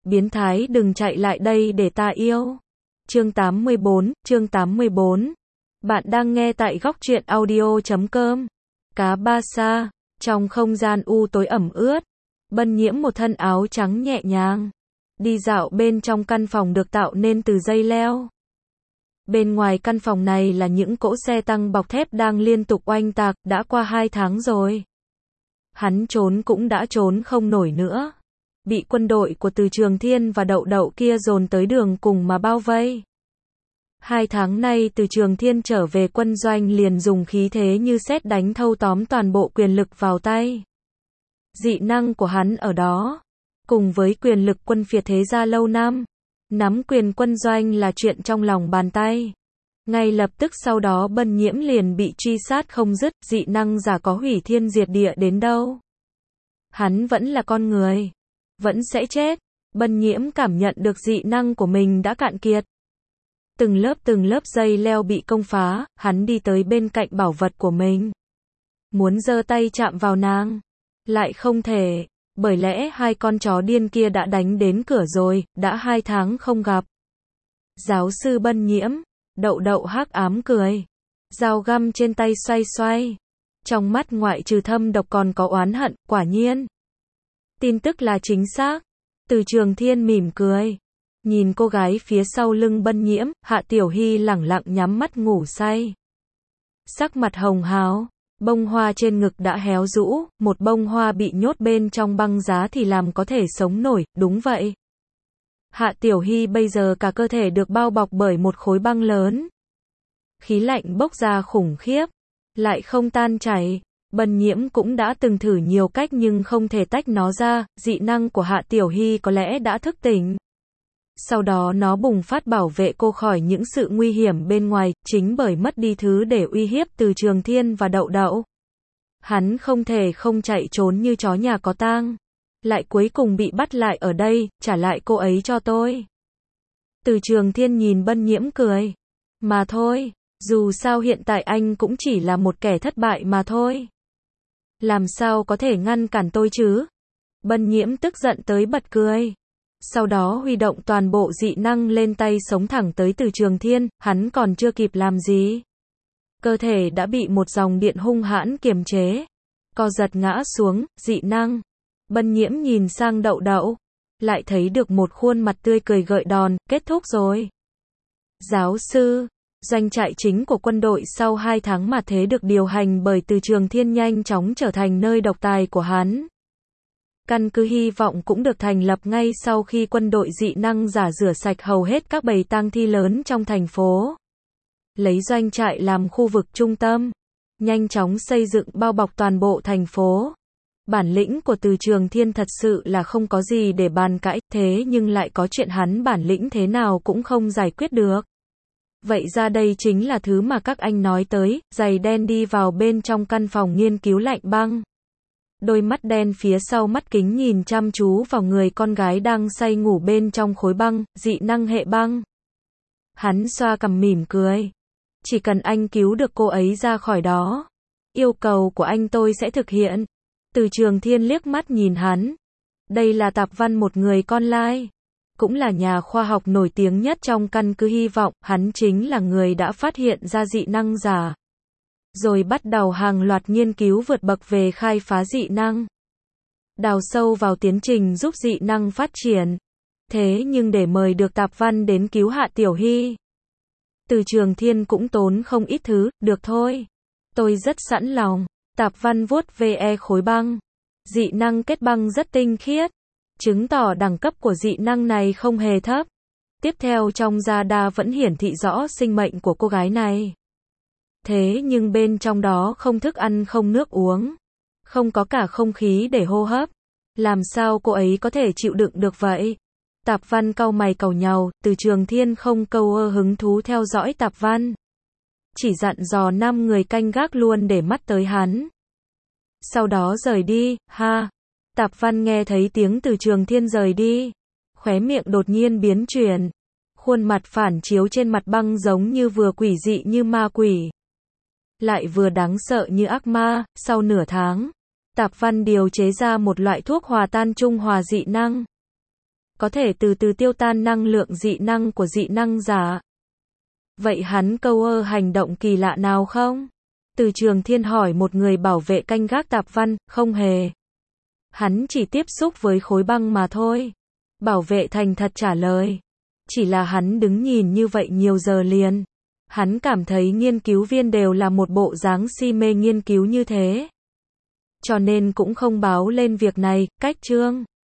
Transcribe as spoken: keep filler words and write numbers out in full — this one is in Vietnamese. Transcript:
Biến thái đừng chạy lại đây để ta yêu. Chương tám mươi bốn, chương tám mươi bốn. Bạn đang nghe tại góc truyện audio chấm com. Cá Ba Sa, trong không gian u tối ẩm ướt, Bân Nhiễm một thân áo trắng nhẹ nhàng, đi dạo bên trong căn phòng được tạo nên từ dây leo. Bên ngoài căn phòng này là những cỗ xe tăng bọc thép đang liên tục oanh tạc, đã qua hai tháng rồi. Hắn trốn cũng đã trốn không nổi nữa. Bị quân đội của Từ Trường Thiên và Đậu Đậu kia dồn tới đường cùng mà bao vây. Hai tháng nay Từ Trường Thiên trở về quân doanh liền dùng khí thế như sét đánh thâu tóm toàn bộ quyền lực vào tay. Dị năng của hắn ở đó, cùng với quyền lực quân phiệt thế gia lâu năm, nắm quyền quân doanh là chuyện trong lòng bàn tay. Ngay lập tức sau đó Bân Nhiễm liền bị truy sát không dứt, dị năng giả có hủy thiên diệt địa đến đâu. Hắn vẫn là con người, vẫn sẽ chết. Bân Nhiễm cảm nhận được dị năng của mình đã cạn kiệt. Từng lớp từng lớp dây leo bị công phá, hắn đi tới bên cạnh bảo vật của mình. Muốn giơ tay chạm vào nàng, lại không thể, bởi lẽ hai con chó điên kia đã đánh đến cửa rồi, đã hai tháng không gặp. Giáo sư Bân Nhiễm, Đậu Đậu hắc ám cười, dao găm trên tay xoay xoay. Trong mắt ngoại trừ thâm độc còn có oán hận, quả nhiên. Tin tức là chính xác. Từ Trường Thiên mỉm cười, nhìn cô gái phía sau lưng Bân Nhiễm, Hạ Tiểu Hy lẳng lặng nhắm mắt ngủ say. Sắc mặt hồng hào, bông hoa trên ngực đã héo rũ, một bông hoa bị nhốt bên trong băng giá thì làm có thể sống nổi, đúng vậy. Hạ Tiểu Hy bây giờ cả cơ thể được bao bọc bởi một khối băng lớn. Khí lạnh bốc ra khủng khiếp, lại không tan chảy. Bân Nhiễm cũng đã từng thử nhiều cách nhưng không thể tách nó ra, dị năng của Hạ Tiểu Hy có lẽ đã thức tỉnh. Sau đó nó bùng phát bảo vệ cô khỏi những sự nguy hiểm bên ngoài, chính bởi mất đi thứ để uy hiếp Từ Trường Thiên và Đậu Đậu. Hắn không thể không chạy trốn như chó nhà có tang. Lại cuối cùng bị bắt lại ở đây, trả lại cô ấy cho tôi. Từ Trường Thiên nhìn Bân Nhiễm cười. Mà thôi, dù sao hiện tại anh cũng chỉ là một kẻ thất bại mà thôi. Làm sao có thể ngăn cản tôi chứ? Bân Nhiễm tức giận tới bật cười. Sau đó huy động toàn bộ dị năng lên tay sống thẳng tới Từ Trường Thiên, hắn còn chưa kịp làm gì. Cơ thể đã bị một dòng điện hung hãn kiềm chế. Co giật ngã xuống, dị năng. Bân Nhiễm nhìn sang Đậu Đậu, lại thấy được một khuôn mặt tươi cười gợi đòn, kết thúc rồi. Giáo sư, doanh trại chính của quân đội sau hai tháng mà thế được điều hành bởi Từ Trường Thiên nhanh chóng trở thành nơi độc tài của hắn. Căn cứ hy vọng cũng được thành lập ngay sau khi quân đội dị năng giả rửa sạch hầu hết các bầy tang thi lớn trong thành phố. Lấy doanh trại làm khu vực trung tâm, nhanh chóng xây dựng bao bọc toàn bộ thành phố. Bản lĩnh của Từ Trường Thiên thật sự là không có gì để bàn cãi, thế nhưng lại có chuyện hắn bản lĩnh thế nào cũng không giải quyết được. Vậy ra đây chính là thứ mà các anh nói tới, giày đen đi vào bên trong căn phòng nghiên cứu lạnh băng. Đôi mắt đen phía sau mắt kính nhìn chăm chú vào người con gái đang say ngủ bên trong khối băng, dị năng hệ băng. Hắn xoa cằm mỉm cười. Chỉ cần anh cứu được cô ấy ra khỏi đó, yêu cầu của anh tôi sẽ thực hiện. Từ Trường Thiên liếc mắt nhìn hắn. Đây là Tạp Văn, một người con lai, cũng là nhà khoa học nổi tiếng nhất trong căn cứ hy vọng, hắn chính là người đã phát hiện ra dị năng giả. Rồi bắt đầu hàng loạt nghiên cứu vượt bậc về khai phá dị năng. Đào sâu vào tiến trình giúp dị năng phát triển. Thế nhưng để mời được Tạp Văn đến cứu Hạ Tiểu Hy, Từ Trường Thiên cũng tốn không ít thứ, được thôi. Tôi rất sẵn lòng. Tạp Văn vuốt ve khối băng. Dị năng kết băng rất tinh khiết, chứng tỏ đẳng cấp của dị năng này không hề thấp. Tiếp theo trong radar vẫn hiển thị rõ sinh mệnh của cô gái này. Thế nhưng bên trong đó không thức ăn không nước uống, không có cả không khí để hô hấp. Làm sao cô ấy có thể chịu đựng được vậy? Tạp Văn cau mày cau nhàu, Từ Trường Thiên không câu ơ hứng thú theo dõi Tạp Văn. Chỉ dặn dò năm người canh gác luôn để mắt tới hắn. Sau đó rời đi, ha. Tạp Văn nghe thấy tiếng Từ Trường Thiên rời đi, khóe miệng đột nhiên biến chuyển. Khuôn mặt phản chiếu trên mặt băng giống như vừa quỷ dị như ma quỷ, lại vừa đáng sợ như ác ma. Sau nửa tháng, Tạp Văn điều chế ra một loại thuốc hòa tan trung hòa dị năng. có thể từ từ tiêu tan năng lượng dị năng của dị năng giả. Vậy hắn câu ơ hành động kỳ lạ nào không? Từ Trường Thiên hỏi một người bảo vệ canh gác tạp văn, không hề. Hắn chỉ tiếp xúc với khối băng mà thôi. Bảo vệ thành thật trả lời. Chỉ là hắn đứng nhìn như vậy nhiều giờ liền. Hắn cảm thấy nghiên cứu viên đều là một bộ dáng si mê nghiên cứu như thế. Cho nên cũng không báo lên việc này, cách chương.